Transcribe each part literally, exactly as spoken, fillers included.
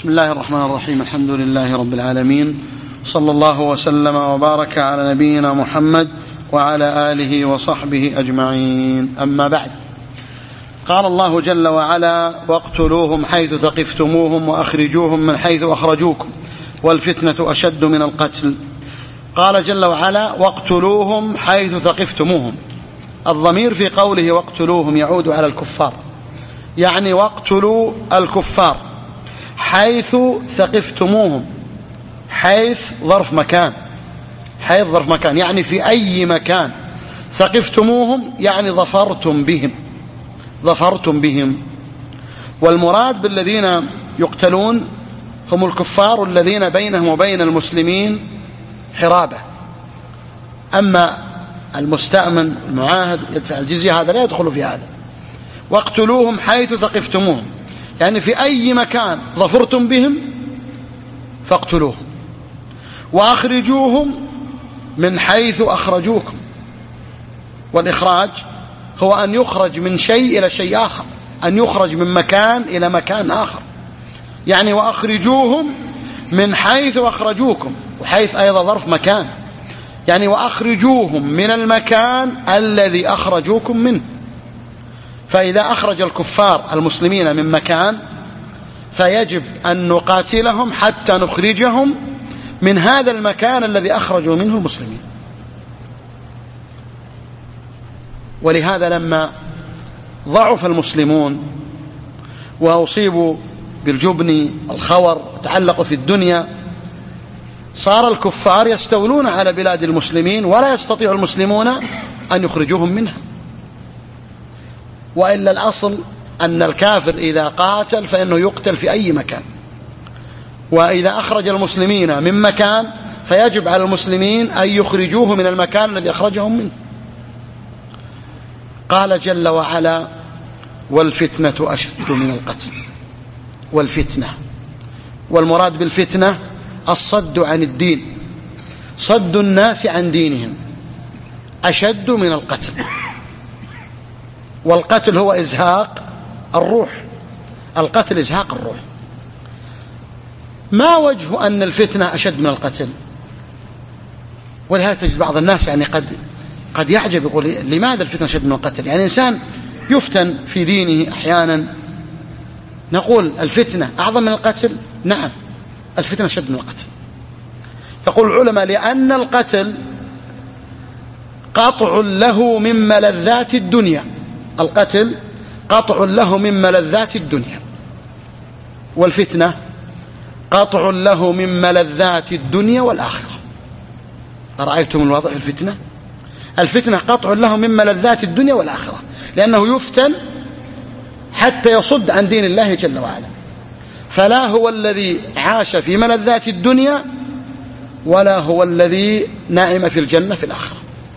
بسم الله الرحمن الرحيم. الحمد لله رب العالمين، صلى الله وسلم وبارك على نبينا محمد وعلى آله وصحبه أجمعين. أما بعد، قال الله جل وعلا: واقتلوهم حيث ثقفتموهم وأخرجوهم من حيث أخرجوكم والفتنة أشد من القتل. قال جل وعلا: واقتلوهم حيث ثقفتموهم. الضمير في قوله واقتلوهم يعود على الكفار، يعني واقتلوا الكفار حيث ثقفتموهم. حيث ظرف مكان، حيث ظرف مكان يعني في أي مكان. ثقفتموهم يعني ظفرتم بهم، ظفرتم بهم. والمراد بالذين يقتلون هم الكفار الذين بينهم وبين المسلمين حرابة. أما المستأمن المعاهد يدفع الجزية هذا لا يدخل في هذا. واقتلوهم حيث ثقفتموهم يعني في أي مكان ظفرتم بهم فاقتلوهم، وأخرجوهم من حيث أخرجوكم. والإخراج هو أن يخرج من شيء إلى شيء آخر، أن يخرج من مكان إلى مكان آخر. يعني وأخرجوهم من حيث أخرجوكم، وحيث أيضا ظرف مكان، يعني وأخرجوهم من المكان الذي أخرجوكم منه. فإذا أخرج الكفار المسلمين من مكان فيجب أن نقاتلهم حتى نخرجهم من هذا المكان الذي أخرجوا منه المسلمين. ولهذا لما ضعف المسلمون وأصيبوا بالجبن والخور وتعلقوا في الدنيا، صار الكفار يستولون على بلاد المسلمين ولا يستطيع المسلمون أن يخرجوهم منها. وإلا الأصل أن الكافر إذا قاتل فإنه يقتل في أي مكان، وإذا أخرج المسلمين من مكان فيجب على المسلمين أن يخرجوه من المكان الذي أخرجهم منه. قال جل وعلا: والفتنة أشد من القتل. والفتنة، والمراد بالفتنة الصد عن الدين، صد الناس عن دينهم، أشد من القتل. والقتل هو إزهاق الروح، القتل إزهاق الروح. ما وجه أن الفتنة أشد من القتل؟ ولهذا تجد بعض الناس يعني قد قد يعجب، يقول لماذا الفتنة أشد من القتل؟ يعني إنسان يفتن في دينه أحيانا، نقول الفتنة أعظم من القتل؟ نعم، الفتنة أشد من القتل. يقول العلماء: لأن القتل قطع له من ملذات الدنيا، القتل قطع له من ملذات الدنيا، والفتنة قطع له من ملذات الدنيا والآخرة. أرأيتم الوضع في الفتنة؟ الفتنة قطع له من ملذات الدنيا والآخرة، لأنه يفتن حتى يصد عن دين الله جل وعلا. فلا هو الذي عاش في ملذات الدنيا ولا هو الذي نعم في الجنة في الآخرة.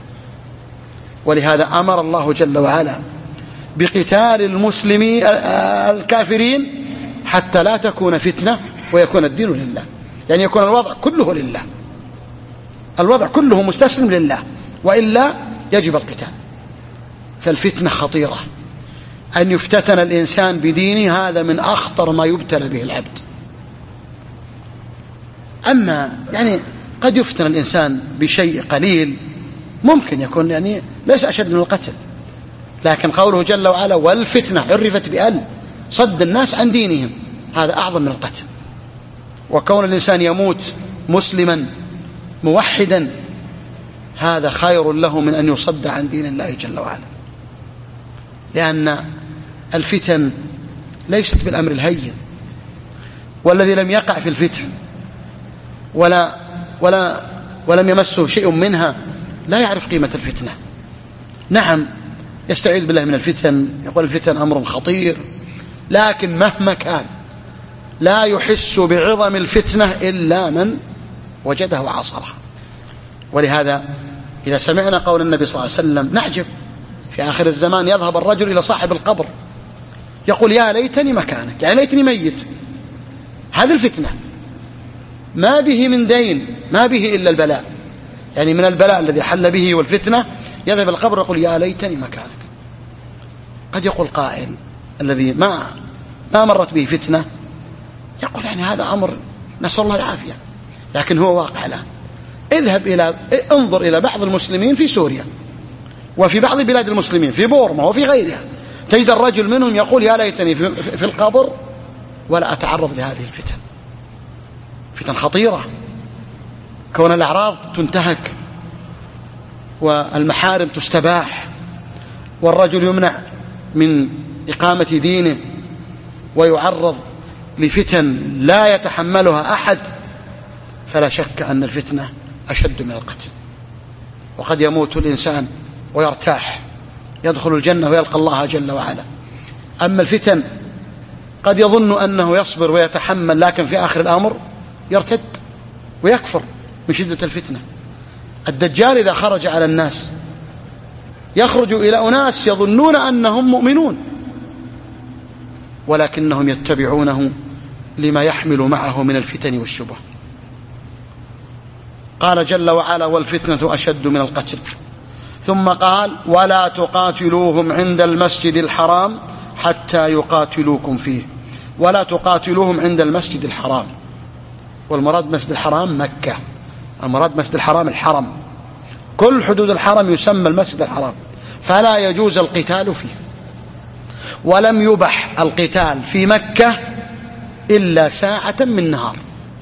ولهذا أمر الله جل وعلا بقتال المسلمين الكافرين حتى لا تكون فتنة ويكون الدين لله، يعني يكون الوضع كله لله، الوضع كله مستسلم لله، وإلا يجب القتال. فالفتنة خطيرة، أن يفتتن الإنسان بدينه هذا من أخطر ما يبتلى به العبد. أما يعني قد يفتن الإنسان بشيء قليل ممكن يكون يعني ليس أشد من القتل، لكن قوله جل وعلا: والفتنة عرفت بأل، صد الناس عن دينهم، هذا أعظم من القتل. وكون الإنسان يموت مسلما موحدا هذا خير له من أن يصد عن دين الله جل وعلا، لأن الفتن ليست بالأمر الهين. والذي لم يقع في الفتن ولا ولا ولم يمسه شيء منها لا يعرف قيمة الفتنة. نعم، يستعيذ بالله من الفتن، يقول الفتن أمر خطير، لكن مهما كان لا يحس بعظم الفتنة إلا من وجدها وعاصرها. ولهذا إذا سمعنا قول النبي صلى الله عليه وسلم نعجب. في آخر الزمان يذهب الرجل إلى صاحب القبر يقول: يا ليتني مكانك، يعني ليتني ميت. هذه الفتنة، ما به من دين، ما به إلا البلاء، يعني من البلاء الذي حل به والفتنة يذهب القبر يقول: يا ليتني مكانك. قد يقول قائل الذي ما ما مرت به فتنة، يقول يعني هذا أمر نسأل الله العافية، لكن هو واقع الآن. اذهب إلى انظر إلى بعض المسلمين في سوريا وفي بعض بلاد المسلمين في بورما وفي غيرها، تجد الرجل منهم يقول يا ليتني في القبر ولا أتعرض لهذه الفتن. فتن خطيرة، كون الأعراض تنتهك والمحارم تستباح والرجل يمنع من إقامة دينه ويعرض لفتن لا يتحملها أحد، فلا شك أن الفتنة أشد من القتل. وقد يموت الإنسان ويرتاح يدخل الجنة ويلقى الله جل وعلا. أما الفتن قد يظن أنه يصبر ويتحمل، لكن في آخر الأمر يرتد ويكفر من شدة الفتنة. الدجال إذا خرج على الناس يخرج إلى أناس يظنون أنهم مؤمنون، ولكنهم يتبعونه لما يحمل معه من الفتن والشبه. قال جل وعلا والفتنة أشد من القتل. ثم قال ولا تقاتلوهم عند المسجد الحرام حتى يقاتلوكم فيه. ولا تقاتلوهم عند المسجد الحرام، والمراد مسجد الحرام مكة، المراد مسجد الحرام الحرم، كل حدود الحرم يسمى المسجد الحرام، فلا يجوز القتال فيه. ولم يبح القتال في مكة إلا ساعة من نهار،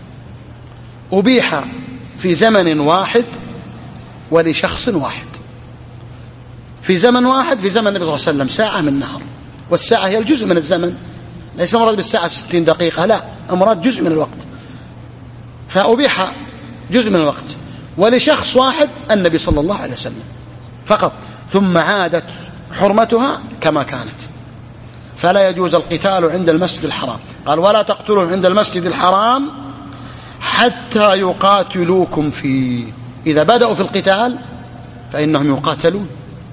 أبيح في زمن واحد ولشخص واحد، في زمن واحد في زمن النبي صلى الله عليه وسلم ساعة من نهار، والساعة هي الجزء من الزمن، ليس المراد بالساعة ستين دقيقة، لا، المراد جزء من الوقت، فأبيح جزء من الوقت ولشخص واحد النبي صلى الله عليه وسلم فقط، ثم عادت حرمتها كما كانت. فلا يجوز القتال عند المسجد الحرام. قال ولا تقتلهم عند المسجد الحرام حتى يقاتلوكم فيه. إذا بدأوا في القتال فإنهم يقاتلون،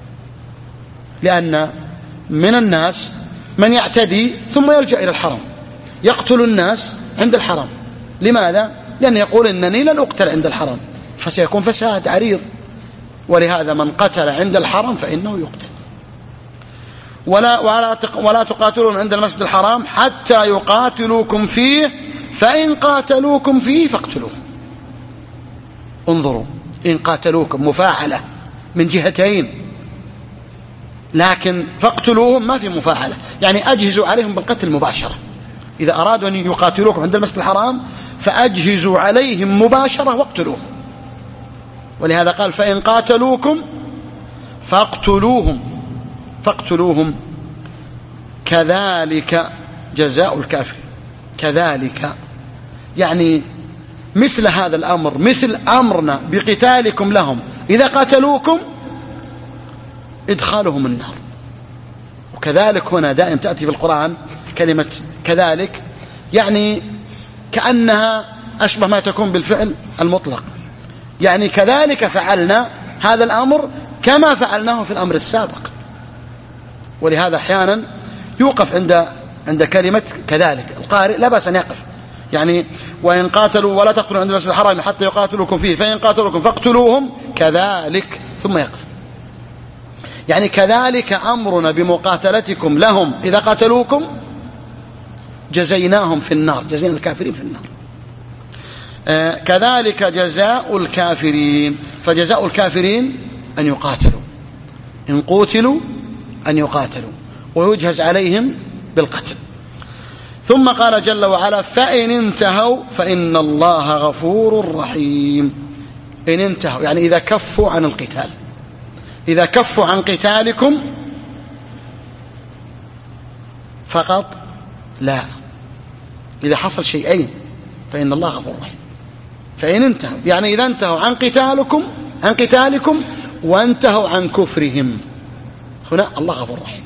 لأن من الناس من يعتدي ثم يلجأ إلى الحرم يقتل الناس عند الحرم. لماذا؟ لأن يقول إنني لن أقتل عند الحرم، فسيكون فساد عريض. ولهذا من قتل عند الحرم فإنه يقتل. ولا, ولا, ولا تقاتلون عند المسجد الحرام حتى يقاتلوكم فيه فإن قاتلوكم فيه فاقتلوهم. انظروا، إن قاتلوكم مفاعلة من جهتين، لكن فاقتلوهم ما في مفاعلة، يعني أجهزوا عليهم بالقتل مباشرة. إذا أرادوا أن يقاتلوكم عند المسجد الحرام فأجهزوا عليهم مباشرة واقتلوهم. ولهذا قال فإن قاتلوكم فاقتلوهم فاقتلوهم كذلك جزاء الكافر. كذلك يعني مثل هذا الأمر، مثل أمرنا بقتالكم لهم إذا قاتلوكم إدخالهم النار. وكذلك هنا دائم تأتي في القرآن كلمة كذلك، يعني كأنها أشبه ما تكون بالفعل المطلق، يعني كذلك فعلنا هذا الأمر كما فعلناه في الأمر السابق. ولهذا أحيانا يوقف عند عند كلمة كذلك، القارئ لا بأس أن يقف، يعني وإن قاتلوا ولا تقتلوا عند المسجد الحرام حتى يقاتلوكم فيه فإن قاتلوكم فاقتلوهم كذلك ثم يقف، يعني كذلك أمرنا بمقاتلتكم لهم إذا قاتلوكم جزيناهم في النار، جزينا الكافرين في النار. آه كذلك جزاء الكافرين، فجزاء الكافرين أن يقاتلوا، إن قوتلوا أن يقاتلوا ويجهز عليهم بالقتل. ثم قال جل وعلا فإن انتهوا فإن الله غفور رحيم. إن انتهوا يعني إذا كفوا عن القتال، إذا كفوا عن قتالكم فقط لا، إذا حصل شيئين فإن الله غفور رحيم. فإن انتهوا يعني إذا انتهوا عن قتالكم عن قتالكم وانتهوا عن كفرهم، هنا الله غفور رحيم،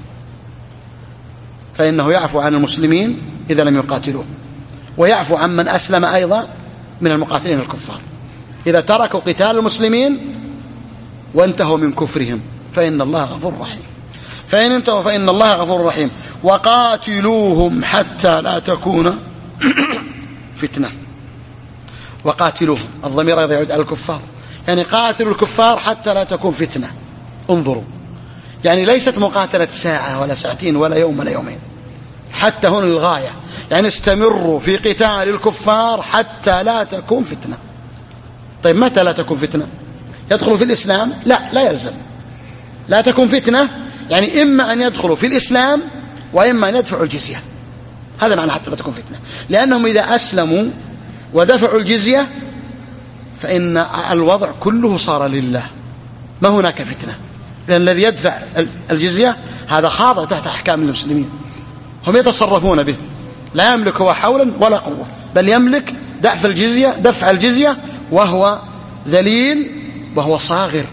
فإنه يعفو عن المسلمين إذا لم يقاتلوه، ويعفو عن من أسلم أيضا من المقاتلين الكفار إذا تركوا قتال المسلمين وانتهوا من كفرهم، فإن الله غفور رحيم. فإن انتهوا فإن الله غفور رحيم. وقاتلوهم حتى لا تكون فتنة. وقاتلوهم الضمير يعود على الكفار، يعني قاتلوا الكفار حتى لا تكون فتنة. انظروا، يعني ليست مقاتلة ساعة ولا ساعتين ولا يوم ولا يومين، حتى هنا الغاية، يعني استمروا في قتال الكفار حتى لا تكون فتنة. طيب متى لا تكون فتنة؟ يدخلوا في الإسلام؟ لا، لا يلزم. لا تكون فتنة يعني إما أن يدخلوا في الإسلام وإما أن يدفعوا الجزية. هذا معنى حتى لا تكون فتنة، لأنهم إذا أسلموا ودفعوا الجزية فإن الوضع كله صار لله، ما هناك فتنة، لأن الذي يدفع الجزية هذا خاضع تحت أحكام المسلمين، هم يتصرفون به، لا يملك هو حولا ولا قوة، بل يملك دفع الجزية دفع الجزية وهو ذليل وهو صاغر،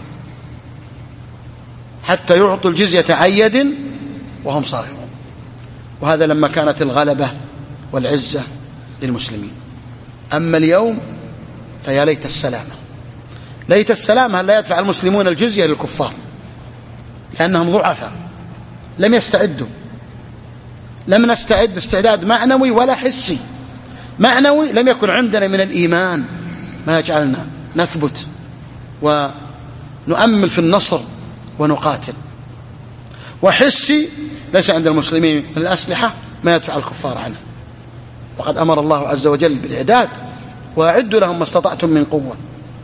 حتى يعطوا الجزية عن يد وهم صاغرون. وهذا لما كانت الغلبة والعزة للمسلمين. أما اليوم فيا ليت السلامة، ليت السلامة هل لا يدفع المسلمون الجزية للكفار، لأنهم ضعفاء لم يستعدوا، لم نستعد استعداد معنوي ولا حسي. معنوي لم يكن عندنا من الإيمان ما يجعلنا نثبت ونؤمل في النصر ونقاتل، وحسي ليس عند المسلمين من الأسلحة ما يدفع الكفار عنه. وقد أمر الله عز وجل بالإعداد، وأعدوا لهم ما استطعتم من قوة،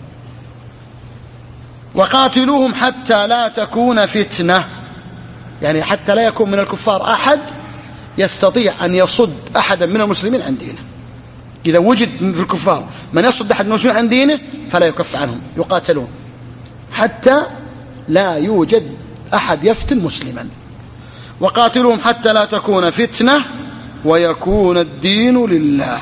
وقاتلوهم حتى لا تكون فتنة، يعني حتى لا يكون من الكفار أحد يستطيع أن يصد أحدا من المسلمين عن دينه. إذا وجد في الكفار من يصد أحد من المسلمين عن دينه فلا يكف عنهم، يقاتلون حتى لا يوجد أحد يفتن مسلما. وقاتلوهم حتى لا تكون فتنة ويكون الدين لله.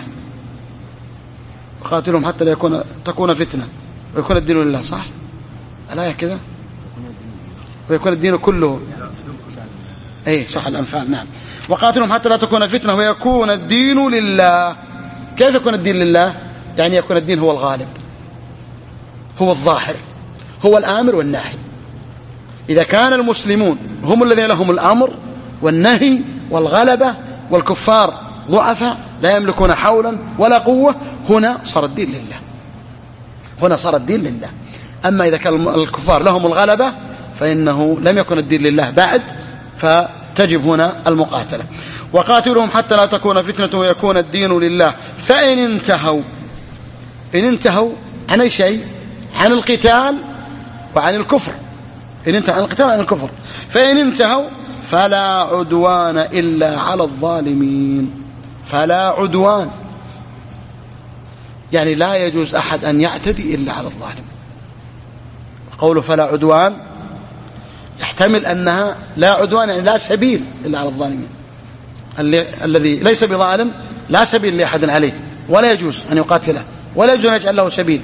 قاتلهم حتى لا يكون تكون فتنة ويكون الدين لله، صح؟ الآية كذا، ويكون الدين كله، أي صح، الأنفال، نعم. وقاتلهم حتى لا تكون فتنة ويكون الدين لله. كيف يكون الدين لله؟ يعني يكون الدين هو الغالب، هو الظاهر، هو الآمر والناهي. إذا كان المسلمون هم الذين لهم الأمر والنهي والغلبة والكفار ضعفاء لا يملكون حولا ولا قوة، هنا صار الدين لله، هنا صار الدين لله. أما إذا كان الكفار لهم الغلبة فإنه لم يكن الدين لله بعد، فتجب هنا المقاتلة. وقاتلهم حتى لا تكون فتنة ويكون الدين لله. فإن انتهوا، إن انتهوا عن أي شيء؟ عن القتال وعن الكفر. إن انتهوا عن القتال وعن الكفر، فإن انتهوا فلا عدوان إلا على الظالمين. فلا عدوان يعني لا يجوز أحد أن يعتدي إلا على الظالم. قوله فلا عدوان يحتمل أنها لا عدوان يعني لا سبيل إلا على الظالمين. الذي ليس بظالم لا سبيل لأحد عليه، ولا يجوز أن يقاتله، ولا يجوز أن يجعل له سبيل.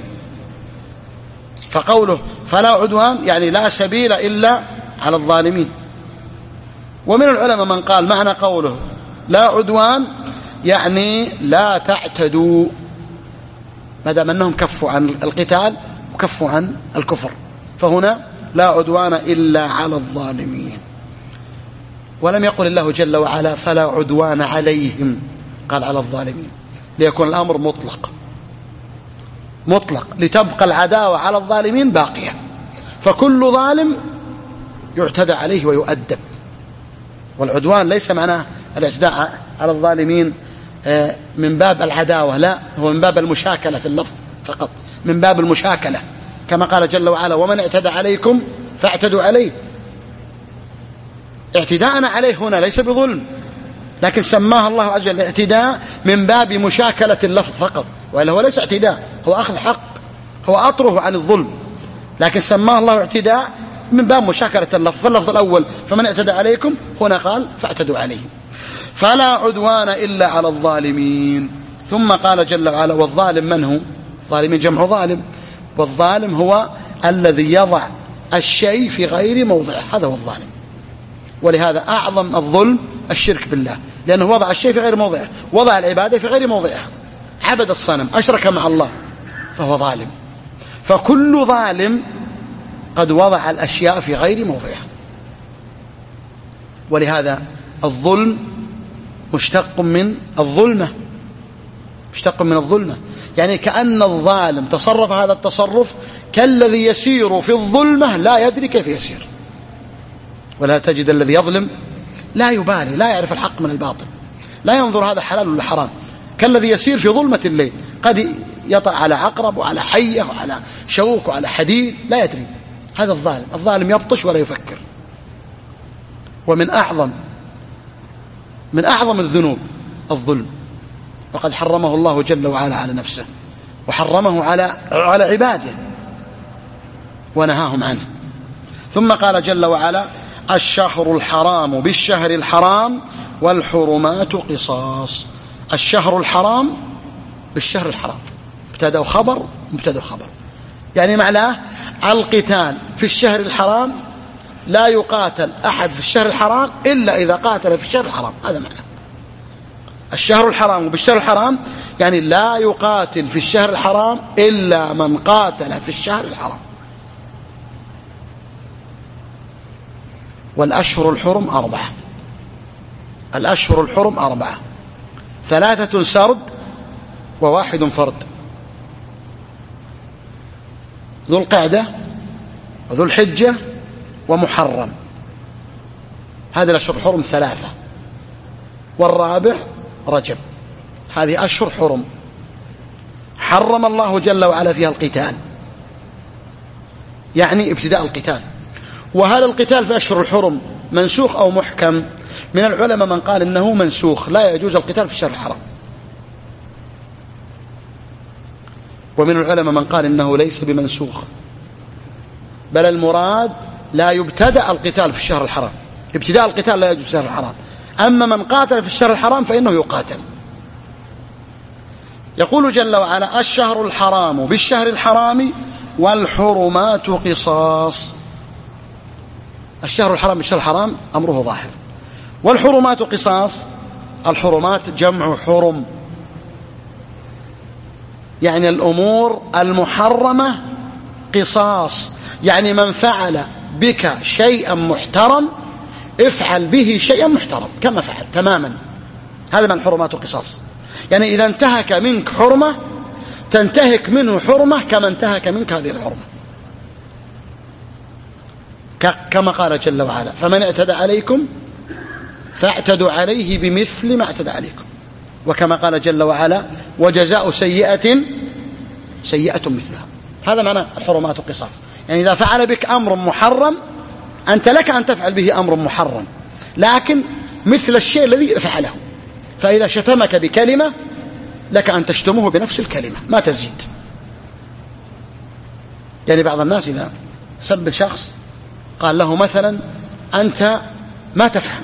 فقوله فلا عدوان يعني لا سبيل إلا على الظالمين. ومن العلماء من قال معنى قوله لا عدوان يعني لا تعتدوا، ما دام أنهم كفوا عن القتال وكفوا عن الكفر، فهنا لا عدوان إلا على الظالمين. ولم يقل الله جل وعلا فلا عدوان عليهم، قال على الظالمين، ليكون الأمر مطلق مطلق لتبقى العداوة على الظالمين باقية. فكل ظالم يعتدى عليه ويؤدب. والعدوان ليس معناه الاعتداء على الظالمين من باب العداوة، لا، هو من باب المشاكلة في اللفظ فقط، من باب المشاكلة، كما قال جل وعلا ومن اعتدى عليكم فاعتدوا عليه. اعتداءنا عليه هنا ليس بظلم، لكن سماها الله عز وجل اعتداء من باب مشاكلة اللفظ فقط، وإلا هو ليس اعتداء، هو أخذ حق، هو أطره عن الظلم، لكن سماه الله اعتداء من باب مشاكلة اللفظ. فاللفظ الأول فمن اعتدى عليكم، هنا قال فاعتدوا عليه. فلا عدوان إلا على الظالمين. ثم قال جل وعلا والظالم من هو؟ ظالمين جمع ظالم، والظالم هو الذي يضع الشيء في غير موضعه، هذا هو الظالم. ولهذا أعظم الظلم الشرك بالله، لأنه وضع الشيء في غير موضعه، وضع العبادة في غير موضعها، عبد الصنم، أشرك مع الله، فهو ظالم. فكل ظالم قد وضع الأشياء في غير موضعها. ولهذا الظلم مشتق من الظلمة، مشتق من الظلمة، يعني كأن الظالم تصرف هذا التصرف كالذي يسير في الظلمة لا يدري كيف يسير. ولا تجد الذي يظلم لا يبالي، لا يعرف الحق من الباطل، لا ينظر هذا حلال ولا حرام، كالذي يسير في ظلمة الليل قد يطع على عقرب وعلى حية وعلى شوك وعلى حديد لا يدري. هذا الظالم، الظالم يبطش ولا يفكر. ومن أعظم من أعظم الذنوب الظلم، وقد حرمه الله جل وعلا على نفسه، وحرمه على على عباده ونهاهم عنه. ثم قال جل وعلا: الشهر الحرام بالشهر الحرام والحرمات قصاص. الشهر الحرام بالشهر الحرام، ابتدأ خبر مبتدأ خبر، يعني معناه القتال في الشهر الحرام لا يقاتل أحد في الشهر الحرام إلا إذا قاتل في الشهر الحرام. هذا معناه الشهر الحرام وبالشهر الحرام، يعني لا يقاتل في الشهر الحرام إلا من قاتل في الشهر الحرام. والأشهر الحرم أربعة، الأشهر الحرم أربعة، ثلاثة سرد وواحد فرد: ذو القعدة وذو الحجة ومحرم. هذه الأشهر الحرم ثلاثة، والرابع رجب. هذه أشهر حرم حرم الله جل وعلا فيها القتال، يعني ابتداء القتال. وهل القتال في أشهر الحرم منسوخ أو محكم؟ من العلماء من قال إنه منسوخ، لا يجوز القتال في الشهر الحرام. ومن العلماء من قال إنه ليس بمنسوخ، بل المراد لا يبتدأ القتال في الشهر الحرام، ابتداء القتال لا يجوز في الشهر الحرام، أما من قاتل في الشهر الحرام فإنه يقاتل. يقول جل وعلا: الشهر الحرام بالشهر الحرام والحرمات قصاص. الشهر الحرام بالشهر الحرام أمره ظاهر، والحرمات قصاص. الحرمات جمع حرم، يعني الأمور المحرمة قصاص، يعني من فعل بك شيئا محترم افعل به شيئا محترم كما فعل تماما. هذا من الحرمات قصاص، يعني إذا انتهك منك حرمة تنتهك منه حرمة كما انتهك منك هذه الحرمة، كما قال جل وعلا: فمن اعتدى عليكم فاعتدوا عليه بمثل ما اعتدى عليكم. وكما قال جل وعلا: وجزاء سيئة سيئة مثلها. هذا معنى الحرمات قصاص، يعني إذا فعل بك أمر محرم أنت لك أن تفعل به أمر محرم، لكن مثل الشيء الذي فعله. فإذا شتمك بكلمة لك أن تشتمه بنفس الكلمة ما تزيد. يعني بعض الناس إذا سب شخص قال له مثلا: أنت ما تفهم،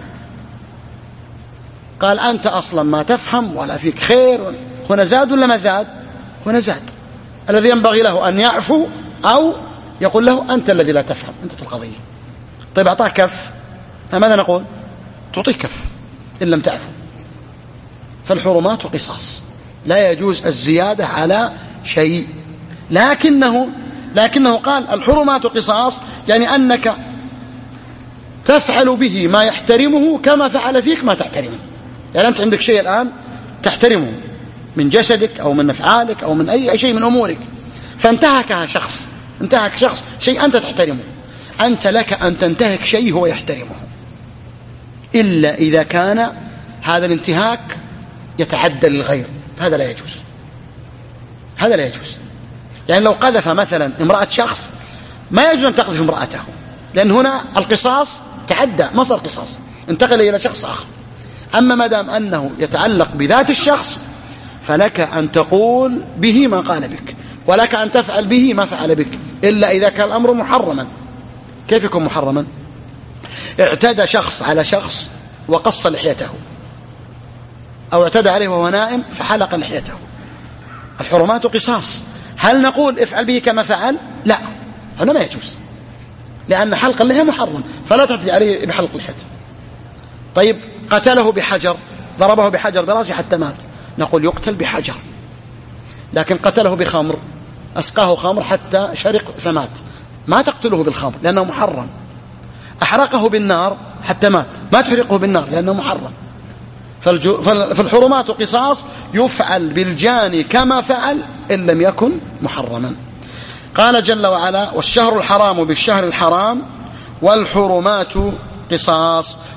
قال: أنت أصلا ما تفهم ولا فيك خير. هنا زاد ولا ما زاد؟ هنا زاد. الذي ينبغي له أن يعفو أو يقول له: أنت الذي لا تفهم، أنت في القضية. طيب أعطاه كف، ماذا نقول؟ تعطيه كف إن لم تعفو. فالحرمات قصاص، لا يجوز الزيادة على شيء، لكنه لكنه قال الحرمات قصاص، يعني أنك تفعل به ما يحترمه كما فعل فيك ما تحترمه. يعني أنت عندك شيء الآن تحترمه من جسدك أو من أفعالك أو من أي شيء من أمورك، فانتهكها شخص، انتهك شخص شيء أنت تحترمه، أنت لك أن تنتهك شيء هو يحترمه، إلا إذا كان هذا الانتهاك يتعدى للغير، هذا لا يجوز، هذا لا يجوز. يعني لو قذف مثلا امرأة شخص ما يجوز أن تقذف امرأته، لأن هنا القصاص تعدى، ما صار قصاص، انتقل إلى شخص آخر. أما ما دام أنه يتعلق بذات الشخص فلك أن تقول به ما قال بك، ولك أن تفعل به ما فعل بك، إلا إذا كان الأمر محرما. كيف يكون محرما؟ اعتدى شخص على شخص وقص لحيته، أو اعتدى عليه وهو نائم فحلق لحيته، الحرمات قصاص. هل نقول افعل به كما فعل؟ لا، هنا ما يجوز، لأن حلق اللحية محرم، فلا تعتدي عليه بحلق لحيته. طيب قتله بحجر، ضربه بحجر براسه حتى مات، نقول يقتل بحجر. لكن قتله بخمر، أسقاه خمر حتى شرق فمات، ما تقتله بالخمر لأنه محرم. أحرقه بالنار حتى مات، ما تحرقه بالنار لأنه محرم. فالحرمات قصاص، يفعل بالجاني كما فعل إن لم يكن محرما. قال جل وعلا: والشهر الحرام بالشهر الحرام والحرمات قصاص.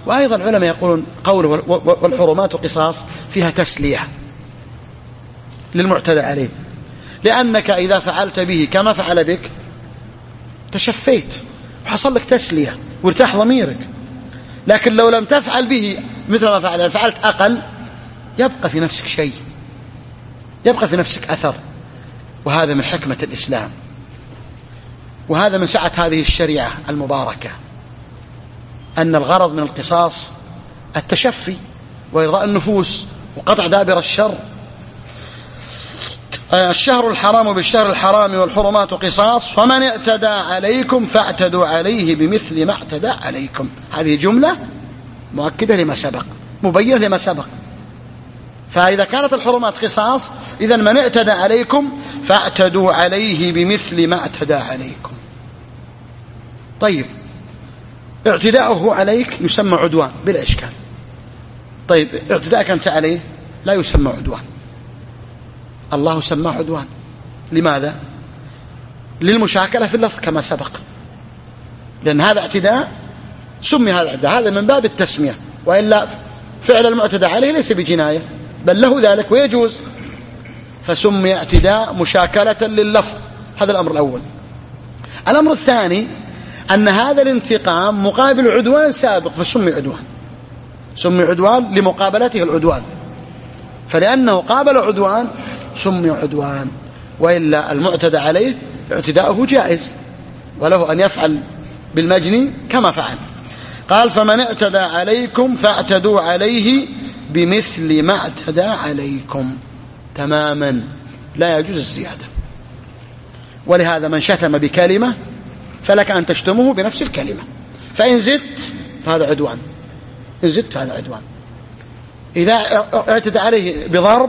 وأيضا العلماء يقولون قوله والحرمات قصاص فيها تسلية للمعتدى عليه، لأنك إذا فعلت به كما فعل بك تشفيت وحصل لك تسلية وارتاح ضميرك. لكن لو لم تفعل به مثل ما فعل، فعلت أقل، يبقى في نفسك شيء، يبقى في نفسك أثر. وهذا من حكمة الإسلام، وهذا من سعة هذه الشريعة المباركة، أن الغرض من القصاص التشفي وإرضاء النفوس وقطع دابر الشر. الشهر الحرام بالشهر الحرام والحرمات قصاص فمن اعتدى عليكم فاعتدوا عليه بمثل ما اعتدى عليكم. هذه جملة مؤكدة لما سبق، مبينة لما سبق. فإذا كانت الحرمات قصاص، إذن من اعتدى عليكم فاعتدوا عليه بمثل ما اعتدى عليكم. طيب، اعتداؤه عليك يسمى عدوان بلا إشكال. طيب، اعتداءك أنت عليه لا يسمى عدوان، الله سماه عدوان. لماذا؟ للمشاكلة في اللفظ كما سبق، لأن هذا اعتداء سمي هذا اعتداء، هذا من باب التسمية، وإلا فعل المعتدى عليه ليس بجناية بل له ذلك ويجوز، فسمي اعتداء مشاكلة لللفظ. هذا الأمر الأول. الأمر الثاني أن هذا الانتقام مقابل عدوان سابق فسمي عدوان، سمي عدوان لمقابلته العدوان، فلأنه قابل عدوان سمي عدوان. وإلا المعتدى عليه اعتداؤه جائز، وله أن يفعل بالمجني كما فعل. قال فمن اعتدى عليكم فاعتدوا عليه بمثل ما اعتدى عليكم تماما، لا يجوز الزيادة. ولهذا من شتم بكلمة فلك أن تشتمه بنفس الكلمة، فإن زدت فهذا عدوان، إن زدت فهذا عدوان. إذا اعتدى عليه بضرب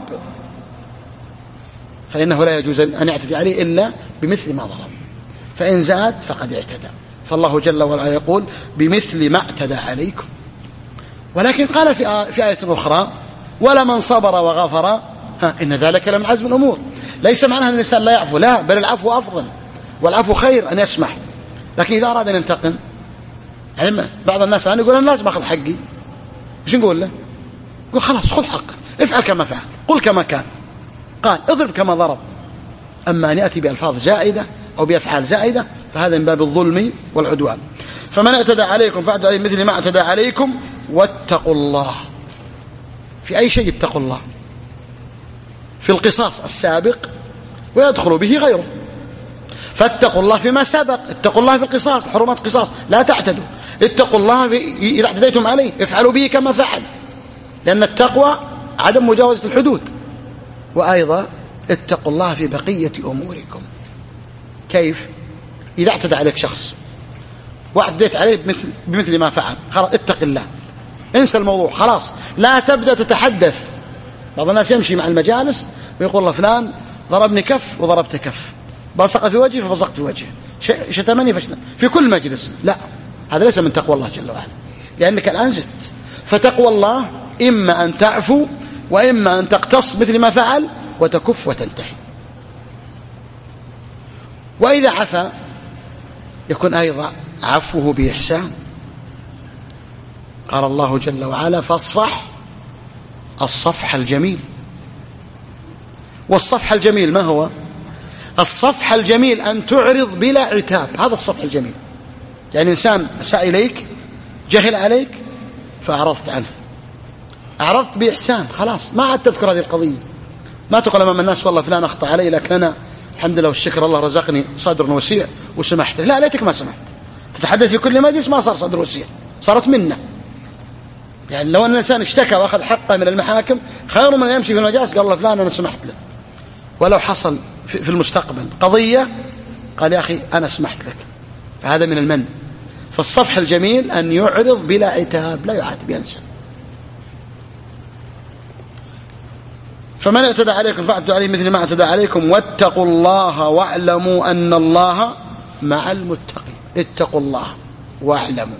فإنه لا يجوز أن يعتدي عليه إلا بمثل ما ضرب، فإن زاد فقد اعتدى. فالله جل وعلا يقول بمثل ما اعتدى عليكم. ولكن قال في آية أخرى ولمن صبر وغفر ها إن ذلك لمن عزم الأمور. ليس معناه أن الإنسان لا يعفو، لا، بل العفو أفضل، والعفو خير أن يسمح. لكن إذا أراد أن ينتقم، يعني بعض الناس الآن يقول أنا لازم أخذ حقي، وش نقول له؟ يقول خلاص خذ حقك، افعل كما فعل، قل كما كان قال، اضرب كما ضرب. أما أن يأتي بألفاظ زائدة أو بأفعال زائدة فهذا من باب الظلم والعدوان. فمن اعتدى عليكم فاعتدوا عليه مثل ما اعتدى عليكم واتقوا الله. في أي شيء اتقوا الله، في القصاص السابق ويدخل به غيره. فاتقوا الله فيما سبق، اتقوا الله في القصاص، الحرمات قصاص لا تعتدوا. اتقوا الله في إذا اعتديتم عليه افعلوا به كما فعل، لأن التقوى عدم مجاوزة الحدود. وأيضا اتقوا الله في بقية أموركم. كيف؟ إذا اعتدى عليك شخص واعتديت عليه بمثل, بمثل ما فعل، خلاص اتق الله، انسى الموضوع، خلاص لا تبدأ تتحدث. بعض الناس يمشي مع المجالس ويقول الله فلان ضربني كف وضربت كف، بصق في وجهي فبصقت في وجهه، شتمني فشتم، في كل مجلس. لا، هذا ليس من تقوى الله جل وعلا، لأنك الآن زدت. فتقوى الله إما أن تعفو وإما أن تقتص مثل ما فعل وتكف وتنتهي. وإذا عفا يكون أيضا عفوه بإحسان. قال الله جل وعلا فاصفح الصفح الجميل. والصفح الجميل ما هو؟ الصفح الجميل أن تعرض بلا عتاب، هذا الصفح الجميل. يعني إنسان أساء إليك، جهل عليك، فأعرضت عنه، أعرضت بإحسان، خلاص ما عاد تذكر هذه القضية. ما تقول أمام الناس والله فلان أخطأ علي لكن أنا الحمد لله والشكر الله رزقني صدر وسيع وسمحت. لا، ليتك ما سمحت، تتحدث في كل مجلس ما صار صدر وسيع، صارت منه. يعني لو أن الإنسان اشتكى وأخذ حقه من المحاكم خير من يمشي في المجالس قال الله فلان أنا سمحت له. ولو حصل في المستقبل قضية قال يا أخي أنا سمحت لك، فهذا من المن. فالصفح الجميل أن يعرض بلا عتاب، لا يعاتب، ينسى. فمن اعتدى عليكم فاعتدوا عليه مثل ما اعتدى عليكم واتقوا الله واعلموا أن الله مع المتقين. اتقوا الله واعلموا،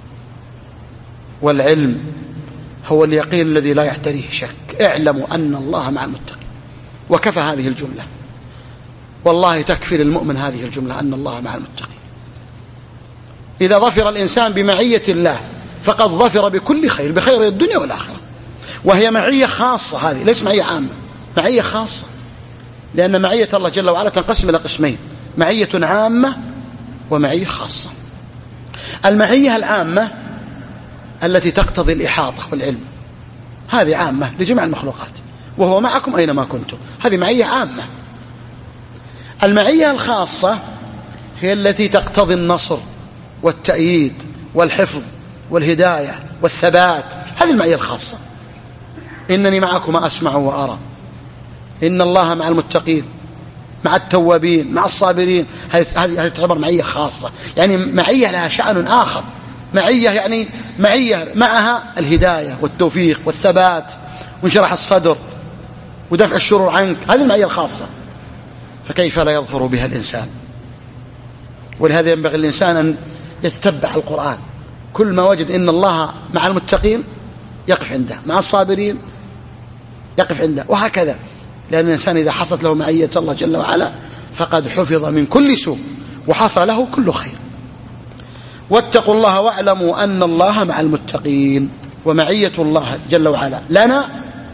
والعلم هو اليقين الذي لا يحتريه شك. اعلموا أن الله مع المتقين، وكفى هذه الجملة، والله تكفي للمؤمن هذه الجملة أن الله مع المتقين. إذا ظفر الإنسان بمعية الله فقد ظفر بكل خير، بخير الدنيا والآخرة. وهي معية خاصة، هذه ليس معية عامة، معية خاصة، لأن معية الله جل وعلا تنقسم إلى قسمين: معية عامة ومعية خاصة. المعية العامة التي تقتضي الإحاطة والعلم، هذه عامة لجميع المخلوقات، وهو معكم أينما كنتم، هذه معية عامة. المعية الخاصة هي التي تقتضي النصر والتأييد والحفظ والهداية والثبات، هذه المعية الخاصة. إنني معكم أسمع وأرى، إن الله مع المتقين، مع التوابين، مع الصابرين، هذه تعتبر معية خاصة، يعني معية لها شأن آخر، معية يعني معية معها الهداية والتوفيق والثبات وانشراح الصدر ودفع الشرور عنك، هذه المعية الخاصة. فكيف لا يظفر بها الإنسان؟ ولهذا ينبغي الإنسان أن يتتبع القرآن، كل ما وجد إن الله مع المتقين يقف عنده، مع الصابرين يقف عنده، وهكذا. لأن الإنسان إذا حصلت له معية الله جل وعلا فقد حفظ من كل سوء وحصل له كل خير. واتقوا الله واعلموا أن الله مع المتقين. ومعية الله جل وعلا لنا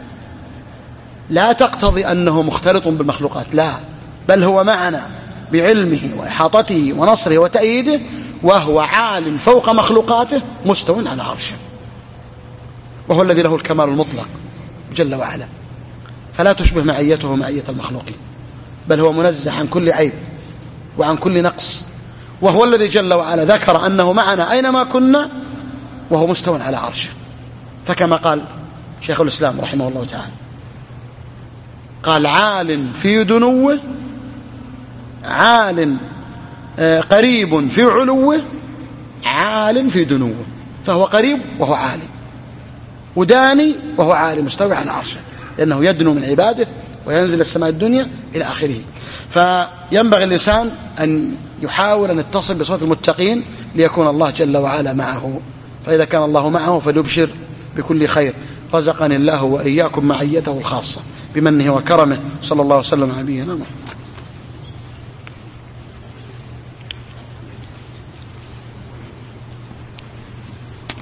لا تقتضي أنه مختلط بالمخلوقات، لا، بل هو معنا بعلمه وإحاطته ونصره وتأييده، وهو عال فوق مخلوقاته مستو على عرشه، وهو الذي له الكمال المطلق جل وعلا، فلا تشبه معيته معية المخلوقين، بل هو منزه عن كل عيب وعن كل نقص، وهو الذي جل وعلا ذكر أنه معنا أينما كنا وهو مستو على عرشه. فكما قال شيخ الإسلام رحمه الله تعالى، قال: عال في دنوه، عال قريب في علوه، عال في دنوه، فهو قريب وهو عالي، وداني وهو عالي مستوي على عرشه، لأنه يدنو من عباده وينزل السماء الدنيا إلى آخره. فينبغي الإنسان أن يحاول أن يتصل بصفات المتقين ليكون الله جل وعلا معه، فإذا كان الله معه فليبشر بكل خير. رزقني الله وإياكم معيته الخاصة بمنه وكرمه. صلى الله وسلم على نبينا محمد.